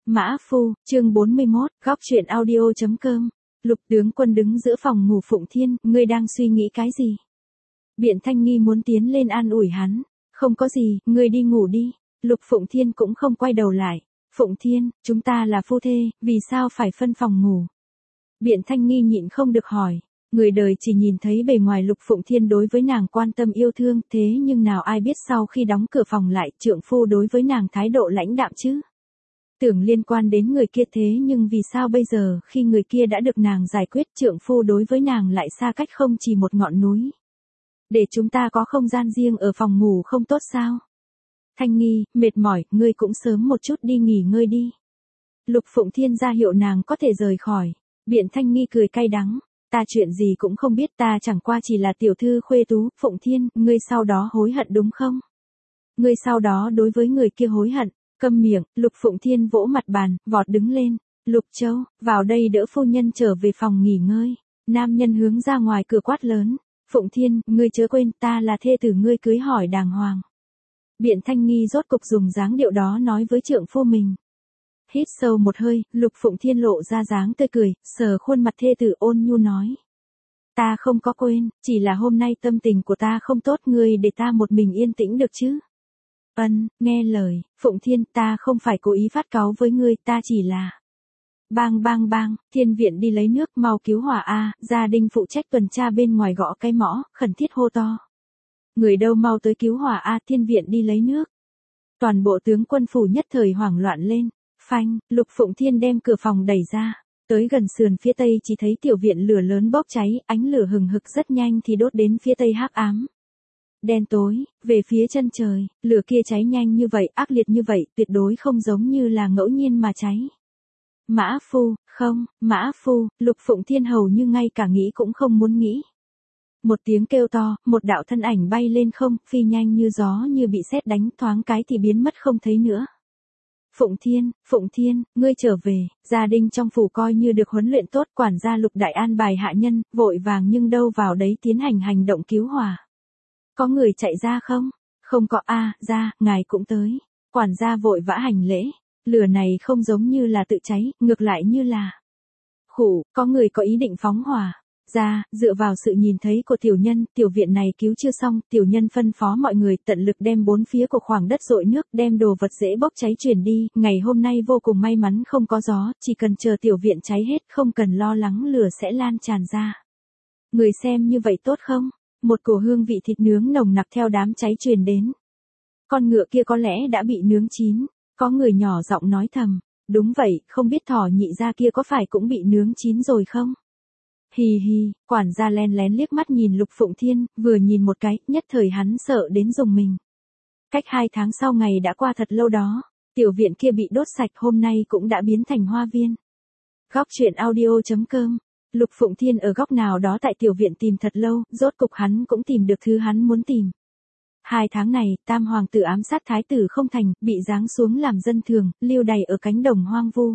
Mã Phu, chương 41, góc truyện audio.com. Lục tướng quân đứng giữa phòng ngủ Phụng Thiên, ngươi đang suy nghĩ cái gì? Biện Thanh Nghi muốn tiến lên an ủi hắn. Không có gì, ngươi đi ngủ đi. Lục Phụng Thiên cũng không quay đầu lại. Phụng Thiên, chúng ta là phu thê, vì sao phải phân phòng ngủ? Biện Thanh Nghi nhịn không được hỏi. Người đời chỉ nhìn thấy bề ngoài Lục Phụng Thiên đối với nàng quan tâm yêu thương, thế nhưng nào ai biết sau khi đóng cửa phòng lại, trượng phu đối với nàng thái độ lãnh đạm chứ? Tưởng liên quan đến người kia thế nhưng vì sao bây giờ khi người kia đã được nàng giải quyết, trượng phu đối với nàng lại xa cách không chỉ một ngọn núi? Để chúng ta có không gian riêng ở phòng ngủ không tốt sao? Thanh Nghi, mệt mỏi, ngươi cũng sớm một chút đi nghỉ ngơi đi. Lục Phụng Thiên ra hiệu nàng có thể rời khỏi. Biện Thanh Nghi cười cay đắng. Ta chuyện gì cũng không biết, ta chẳng qua chỉ là tiểu thư khuê tú. Phụng Thiên, ngươi sau đó hối hận đúng không? Ngươi sau đó đối với người kia hối hận. Câm miệng. Lục Phụng Thiên vỗ mặt bàn, vọt đứng lên. Lục Châu, vào đây đỡ phu nhân trở về phòng nghỉ ngơi. Nam nhân hướng ra ngoài cửa quát lớn. Phụng Thiên, ngươi chớ quên, ta là thê tử ngươi cưới hỏi đàng hoàng. Biện Thanh Nghi rốt cục dùng dáng điệu đó nói với trượng phu mình. Hít sâu một hơi, Lục Phụng Thiên lộ ra dáng tươi cười, sờ khuôn mặt thê tử ôn nhu nói. Ta không có quên, chỉ là hôm nay tâm tình của ta không tốt, ngươi để ta một mình yên tĩnh được chứ? Nghe lời. Phụng Thiên, ta không phải cố ý phát cáu với ngươi, ta chỉ là... Bang bang bang, Thiên viện đi lấy nước, mau cứu hỏa a. Gia đình phụ trách tuần tra bên ngoài gõ cái mõ, khẩn thiết hô to. Người đâu mau tới cứu hỏa a. Thiên viện đi lấy nước. Toàn bộ tướng quân phủ nhất thời hoảng loạn lên. Phanh, Lục Phụng Thiên đem cửa phòng đẩy ra. Tới gần sườn phía tây chỉ thấy tiểu viện lửa lớn bốc cháy, ánh lửa hừng hực rất nhanh thì đốt đến phía tây hắc ám. Đen tối, về phía chân trời, lửa kia cháy nhanh như vậy, ác liệt như vậy, tuyệt đối không giống như là ngẫu nhiên mà cháy. Mã Phu, không, Mã Phu, Lục Phụng Thiên hầu như ngay cả nghĩ cũng không muốn nghĩ. Một tiếng kêu to, một đạo thân ảnh bay lên không, phi nhanh như gió như bị sét đánh, thoáng cái thì biến mất không thấy nữa. Phụng Thiên, ngươi trở về. Gia đình trong phủ coi như được huấn luyện tốt, quản gia Lục đại an bài hạ nhân, vội vàng nhưng đâu vào đấy tiến hành hành động cứu hỏa. Có người chạy ra không? Không có a. Ra, ngài cũng tới. Quản gia vội vã hành lễ. Lửa này không giống như là tự cháy, ngược lại như là... có người có ý định phóng hỏa. Ra, dựa vào sự nhìn thấy của tiểu nhân, tiểu viện này cứu chưa xong, tiểu nhân phân phó mọi người tận lực đem bốn phía của khoảng đất dội nước, đem đồ vật dễ bốc cháy chuyển đi. Ngày hôm nay vô cùng may mắn không có gió, chỉ cần chờ tiểu viện cháy hết, không cần lo lắng lửa sẽ lan tràn ra. Người xem như vậy tốt không? Một cổ hương vị thịt nướng nồng nặc theo đám cháy truyền đến. Con ngựa kia có lẽ đã bị nướng chín. Có người nhỏ giọng nói thầm. Đúng vậy, không biết thỏ nhị gia kia có phải cũng bị nướng chín rồi không? Hì hì, quản gia len lén liếc mắt nhìn Lục Phụng Thiên, vừa nhìn một cái, nhất thời hắn sợ đến rùng mình. Cách 2 tháng sau ngày đã qua thật lâu đó, tiểu viện kia bị đốt sạch, hôm nay cũng đã biến thành hoa viên. Góc truyện audio.com. Lục Phụng Thiên ở góc nào đó tại tiểu viện tìm thật lâu, rốt cục hắn cũng tìm được thứ hắn muốn tìm. 2 tháng này, tam hoàng tử ám sát thái tử không thành, bị giáng xuống làm dân thường, lưu đày ở cánh đồng hoang vu.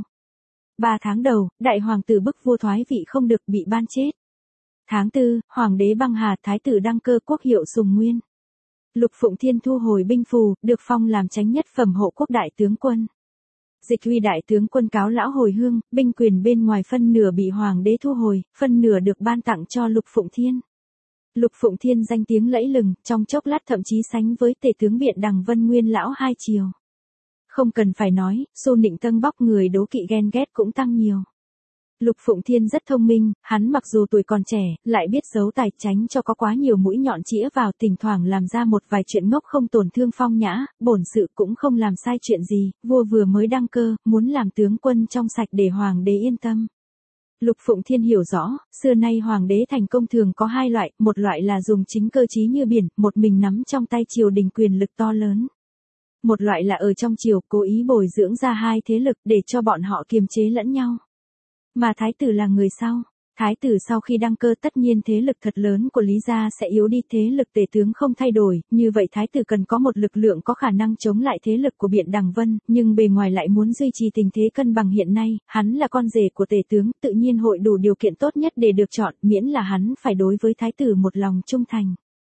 3 tháng đầu, đại hoàng tử bức vua thoái vị không được, bị ban chết. Tháng 4, hoàng đế băng hà, thái tử đăng cơ, quốc hiệu Sùng Nguyên. Lục Phụng Thiên thu hồi binh phù, được phong làm chánh nhất phẩm hộ quốc đại tướng quân. Dịch uy đại tướng quân cáo lão hồi hương, binh quyền bên ngoài phân nửa bị hoàng đế thu hồi, phân nửa được ban tặng cho Lục Phụng Thiên. Lục Phụng Thiên danh tiếng lẫy lừng, trong chốc lát thậm chí sánh với tể tướng Biện Đằng Vân Nguyên lão hai triều. Không cần phải nói, xu nịnh tâng bóc, người đố kỵ ghen ghét cũng tăng nhiều. Lục Phụng Thiên rất thông minh, hắn mặc dù tuổi còn trẻ, lại biết giấu tài, tránh cho có quá nhiều mũi nhọn chĩa vào, thỉnh thoảng làm ra một vài chuyện ngốc không tổn thương phong nhã, bổn sự cũng không làm sai chuyện gì, vua vừa mới đăng cơ, muốn làm tướng quân trong sạch để hoàng đế yên tâm. Lục Phụng Thiên hiểu rõ, xưa nay hoàng đế thành công thường có 2 loại, một loại là dùng chính cơ trí như biển, một mình nắm trong tay triều đình quyền lực to lớn. Một loại là ở trong triều cố ý bồi dưỡng ra 2 thế lực để cho bọn họ kiềm chế lẫn nhau. Mà thái tử là người sau. Thái tử sau khi đăng cơ tất nhiên thế lực thật lớn của Lý gia sẽ yếu đi, thế lực tể tướng không thay đổi, như vậy thái tử cần có một lực lượng có khả năng chống lại thế lực của Biện Đằng Vân, nhưng bề ngoài lại muốn duy trì tình thế cân bằng hiện nay, hắn là con rể của tể tướng, tự nhiên hội đủ điều kiện tốt nhất để được chọn, miễn là hắn phải đối với thái tử một lòng trung thành.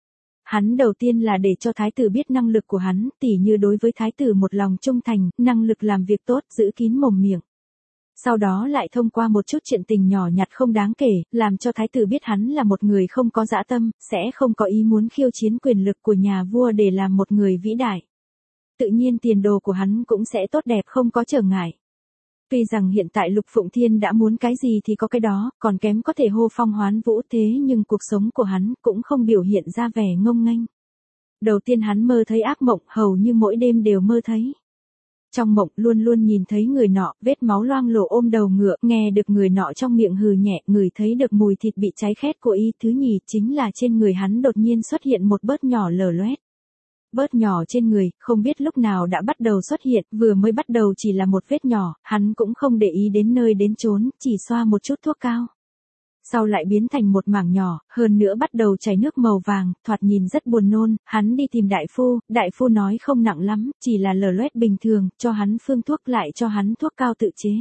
hắn đầu tiên là để cho thái tử biết năng lực của hắn, tỉ như đối với thái tử một lòng trung thành, năng lực làm việc tốt, giữ kín mồm miệng. Sau đó lại thông qua một chút chuyện tình nhỏ nhặt không đáng kể, làm cho thái tử biết hắn là một người không có dã tâm, sẽ không có ý muốn khiêu chiến quyền lực của nhà vua để làm một người vĩ đại. Tự nhiên tiền đồ của hắn cũng sẽ tốt đẹp không có trở ngại. Tuy rằng hiện tại Lục Phụng Thiên đã muốn cái gì thì có cái đó, còn kém có thể hô phong hoán vũ thế nhưng cuộc sống của hắn cũng không biểu hiện ra vẻ ngông nghênh. Đầu tiên hắn mơ thấy ác mộng, hầu như mỗi đêm đều mơ thấy. Trong mộng luôn luôn nhìn thấy người nọ, vết máu loang lổ ôm đầu ngựa, nghe được người nọ trong miệng hừ nhẹ, ngửi thấy được mùi thịt bị cháy khét của y. Thứ nhì chính là trên người hắn đột nhiên xuất hiện một bớt nhỏ lở loét. Bớt nhỏ trên người, không biết lúc nào đã bắt đầu xuất hiện, vừa mới bắt đầu chỉ là một vết nhỏ, hắn cũng không để ý đến nơi đến chốn, chỉ xoa một chút thuốc cao. Sau lại biến thành một mảng nhỏ, hơn nữa bắt đầu chảy nước màu vàng, thoạt nhìn rất buồn nôn, hắn đi tìm đại phu nói không nặng lắm, chỉ là lở loét bình thường, cho hắn phương thuốc lại cho hắn thuốc cao tự chế.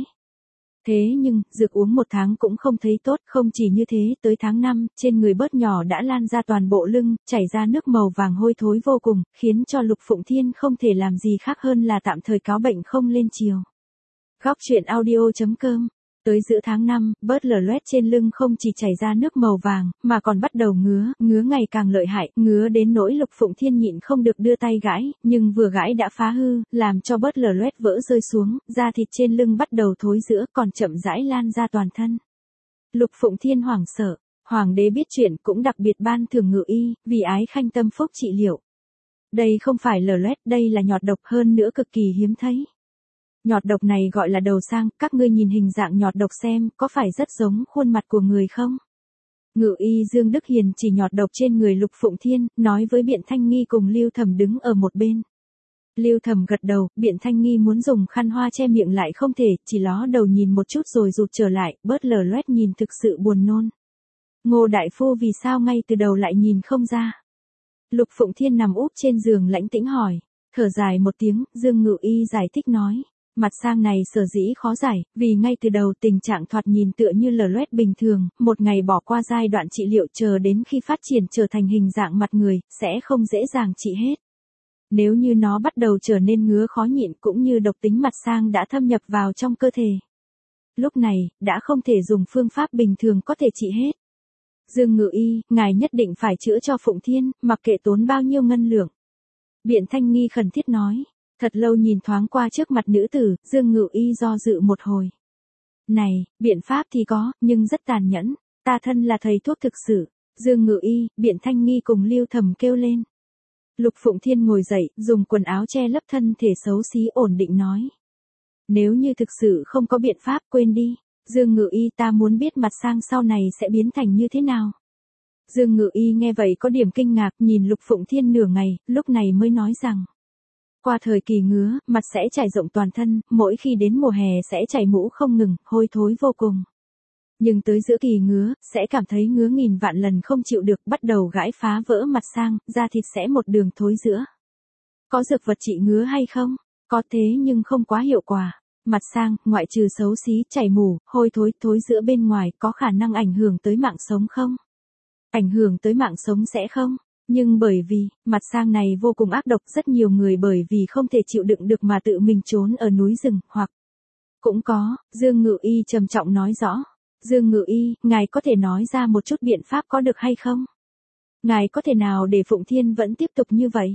Thế nhưng, dược uống một tháng cũng không thấy tốt, không chỉ như thế, tới tháng 5, trên người bớt nhỏ đã lan ra toàn bộ lưng, chảy ra nước màu vàng hôi thối vô cùng, khiến cho Lục Phụng Thiên không thể làm gì khác hơn là tạm thời cáo bệnh không lên chiều. Góc truyện audio.com. Tới giữa tháng 5, bớt lở loét trên lưng không chỉ chảy ra nước màu vàng, mà còn bắt đầu ngứa ngày càng lợi hại, ngứa đến nỗi Lục Phụng Thiên nhịn không được đưa tay gãi, nhưng vừa gãi đã phá hư, làm cho bớt lở loét vỡ rơi xuống, da thịt trên lưng bắt đầu thối rữa, còn chậm rãi lan ra toàn thân. Lục Phụng Thiên hoảng sợ, hoàng đế biết chuyện cũng đặc biệt ban thưởng ngự y, vì ái khanh tâm phúc trị liệu. Đây không phải lở loét, đây là nhọt độc, hơn nữa cực kỳ hiếm thấy. Nhọt độc này gọi là đầu sang, các ngươi nhìn hình dạng nhọt độc xem, có phải rất giống khuôn mặt của người không? Ngự y Dương Đức Hiền chỉ nhọt độc trên người Lục Phụng Thiên, nói với Biện Thanh Nghi cùng Lưu Thầm đứng ở một bên. Lưu Thầm gật đầu, Biện Thanh Nghi muốn dùng khăn hoa che miệng lại không thể, chỉ ló đầu nhìn một chút rồi rụt trở lại, bớt lở loét nhìn thực sự buồn nôn. Ngô đại phu vì sao ngay từ đầu lại nhìn không ra? Lục Phụng Thiên nằm úp trên giường lãnh tĩnh hỏi, thở dài một tiếng, Dương Ngự y giải thích nói. Mặt sang này sở dĩ khó giải, vì ngay từ đầu tình trạng thoạt nhìn tựa như lở loét bình thường, một ngày bỏ qua giai đoạn trị liệu chờ đến khi phát triển trở thành hình dạng mặt người, sẽ không dễ dàng trị hết. Nếu như nó bắt đầu trở nên ngứa khó nhịn cũng như độc tính mặt sang đã thâm nhập vào trong cơ thể. Lúc này, đã không thể dùng phương pháp bình thường có thể trị hết. Dương Ngự y, ngài nhất định phải chữa cho Phụng Thiên, mặc kệ tốn bao nhiêu ngân lượng. Biện Thanh Nghi khẩn thiết nói. Thật lâu nhìn thoáng qua trước mặt nữ tử, Dương Ngự y do dự một hồi. Này, biện pháp thì có, nhưng rất tàn nhẫn, ta thân là thầy thuốc thực sự. Dương Ngự y, Biện Thanh Nghi cùng Lưu Thầm kêu lên. Lục Phụng Thiên ngồi dậy, dùng quần áo che lấp thân thể xấu xí ổn định nói. Nếu như thực sự không có biện pháp quên đi, Dương Ngự y ta muốn biết mặt sang sau này sẽ biến thành như thế nào. Dương Ngự y nghe vậy có điểm kinh ngạc nhìn Lục Phụng Thiên nửa ngày, lúc này mới nói rằng. Qua thời kỳ ngứa, mặt sẽ trải rộng toàn thân, mỗi khi đến mùa hè sẽ chảy mũ không ngừng, hôi thối vô cùng. Nhưng tới giữa kỳ ngứa, sẽ cảm thấy ngứa nghìn vạn lần không chịu được, bắt đầu gãi phá vỡ mặt sang, da thịt sẽ một đường thối rữa. Có dược vật trị ngứa hay không? Có thế nhưng không quá hiệu quả. Mặt sang, ngoại trừ xấu xí, chảy mủ, hôi thối, thối rữa bên ngoài, có khả năng ảnh hưởng tới mạng sống không? Ảnh hưởng tới mạng sống sẽ không? Nhưng bởi vì, mặt sang này vô cùng ác độc, rất nhiều người bởi vì không thể chịu đựng được mà tự mình trốn ở núi rừng, hoặc cũng có, Dương Ngự y trầm trọng nói rõ. Dương Ngự y, ngài có thể nói ra một chút biện pháp có được hay không? Ngài có thể nào để Phụng Thiên vẫn tiếp tục như vậy?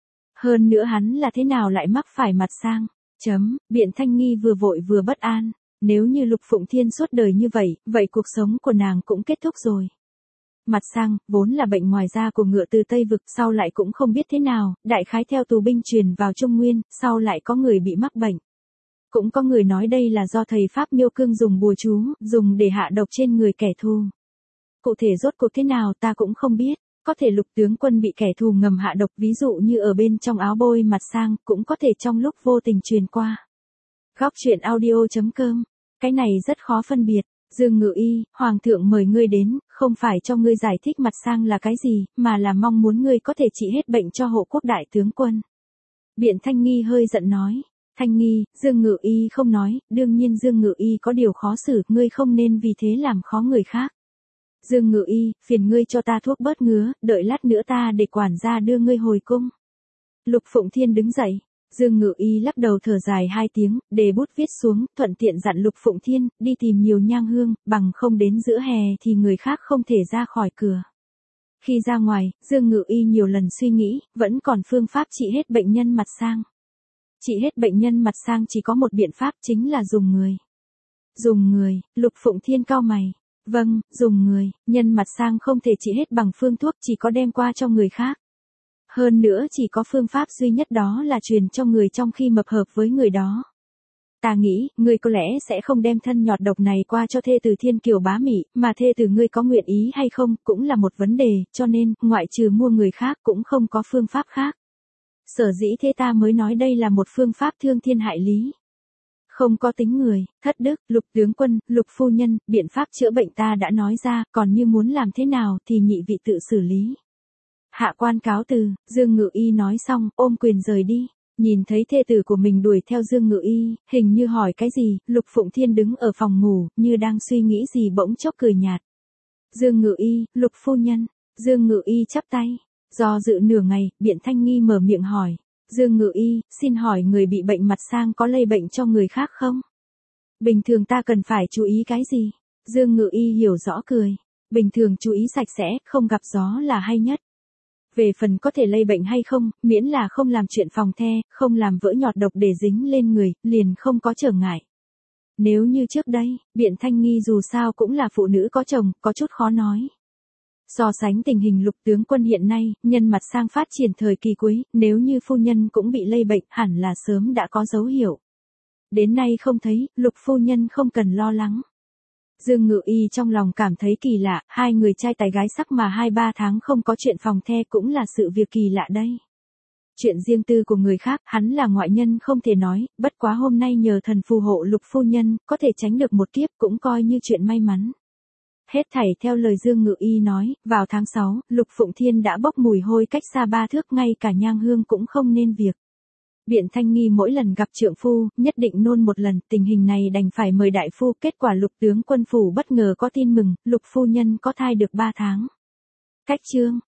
Hơn nữa hắn là thế nào lại mắc phải mặt sang? Biện Thanh Nghi vừa vội vừa bất an. Nếu như Lục Phụng Thiên suốt đời như vậy, vậy cuộc sống của nàng cũng kết thúc rồi. Mặt sang, vốn là bệnh ngoài da của ngựa từ Tây Vực, sau lại cũng không biết thế nào, đại khái theo tù binh truyền vào Trung Nguyên, sau lại có người bị mắc bệnh. Cũng có người nói đây là do thầy Pháp Miêu Cương dùng bùa chú, dùng để hạ độc trên người kẻ thù. Cụ thể rốt cuộc thế nào ta cũng không biết, có thể Lục tướng quân bị kẻ thù ngầm hạ độc, ví dụ như ở bên trong áo bôi mặt sang, cũng có thể trong lúc vô tình truyền qua. Góc truyện audio.com, cái này rất khó phân biệt. Dương Ngự y, Hoàng thượng mời ngươi đến, không phải cho ngươi giải thích mặt sang là cái gì, mà là mong muốn ngươi có thể trị hết bệnh cho hộ quốc đại tướng quân. Biện Thanh Nghi hơi giận nói. Thanh Nghi, Dương Ngự y không nói, đương nhiên Dương Ngự y có điều khó xử, ngươi không nên vì thế làm khó người khác. Dương Ngự Y, phiền ngươi cho ta thuốc bớt ngứa, đợi lát nữa ta để quản gia đưa ngươi hồi cung. Lục Phụng Thiên đứng dậy. Dương Ngự Y lắc đầu thở dài 2 tiếng, để bút viết xuống, thuận tiện dặn Lục Phụng Thiên, đi tìm nhiều nhang hương, bằng không đến giữa hè thì người khác không thể ra khỏi cửa. Khi ra ngoài, Dương Ngự Y nhiều lần suy nghĩ, vẫn còn phương pháp trị hết bệnh nhân mặt sang. Trị hết bệnh nhân mặt sang chỉ có một biện pháp, chính là dùng người. Dùng người, Lục Phụng Thiên cau mày. Vâng, dùng người, nhân mặt sang không thể trị hết bằng phương thuốc, chỉ có đem qua cho người khác. Hơn nữa chỉ có phương pháp duy nhất, đó là truyền cho người trong khi mập hợp với người đó. Ta nghĩ, ngươi có lẽ sẽ không đem thân nhọt độc này qua cho thê tử Thiên Kiều Bá Mị, mà thê tử ngươi có nguyện ý hay không, cũng là một vấn đề, cho nên, ngoại trừ mua người khác cũng không có phương pháp khác. Sở dĩ thế ta mới nói đây là một phương pháp thương thiên hại lý. Không có tính người, thất đức, Lục tướng quân, Lục phu nhân, biện pháp chữa bệnh ta đã nói ra, còn như muốn làm thế nào thì nhị vị tự xử lý. Hạ quan cáo từ, Dương Ngự Y nói xong, ôm quyền rời đi. Nhìn thấy thê tử của mình đuổi theo Dương Ngự Y, hình như hỏi cái gì, Lục Phụng Thiên đứng ở phòng ngủ, như đang suy nghĩ gì bỗng chốc cười nhạt. Dương Ngự Y, Lục phu nhân. Dương Ngự Y chắp tay. Do dự nửa ngày, Biện Thanh Nghi mở miệng hỏi. Dương Ngự Y, xin hỏi người bị bệnh mặt sang có lây bệnh cho người khác không? Bình thường ta cần phải chú ý cái gì? Dương Ngự Y hiểu rõ cười. Bình thường chú ý sạch sẽ, không gặp gió là hay nhất. Về phần có thể lây bệnh hay không, miễn là không làm chuyện phòng the, không làm vỡ nhọt độc để dính lên người, liền không có trở ngại. Nếu như trước đây, Biện Thanh Nghi dù sao cũng là phụ nữ có chồng, có chút khó nói. So sánh tình hình Lục tướng quân hiện nay, nhân mặt sang phát triển thời kỳ cuối, nếu như phu nhân cũng bị lây bệnh, hẳn là sớm đã có dấu hiệu. Đến nay không thấy, Lục phu nhân không cần lo lắng. Dương Ngự Y trong lòng cảm thấy kỳ lạ, hai người trai tài gái sắc mà 2-3 tháng không có chuyện phòng the cũng là sự việc kỳ lạ đây. Chuyện riêng tư của người khác, hắn là ngoại nhân không thể nói, bất quá hôm nay nhờ thần phù hộ Lục phu nhân, có thể tránh được một kiếp cũng coi như chuyện may mắn. Hết thảy theo lời Dương Ngự Y nói, vào tháng 6, Lục Phụng Thiên đã bốc mùi hôi cách xa 3 thước, ngay cả nhang hương cũng không nên việc. Biện Thanh Nghi mỗi lần gặp trượng phu, nhất định nôn một lần, tình hình này đành phải mời đại phu, kết quả Lục tướng quân phủ bất ngờ có tin mừng, Lục phu nhân có thai được 3 tháng. Cách chương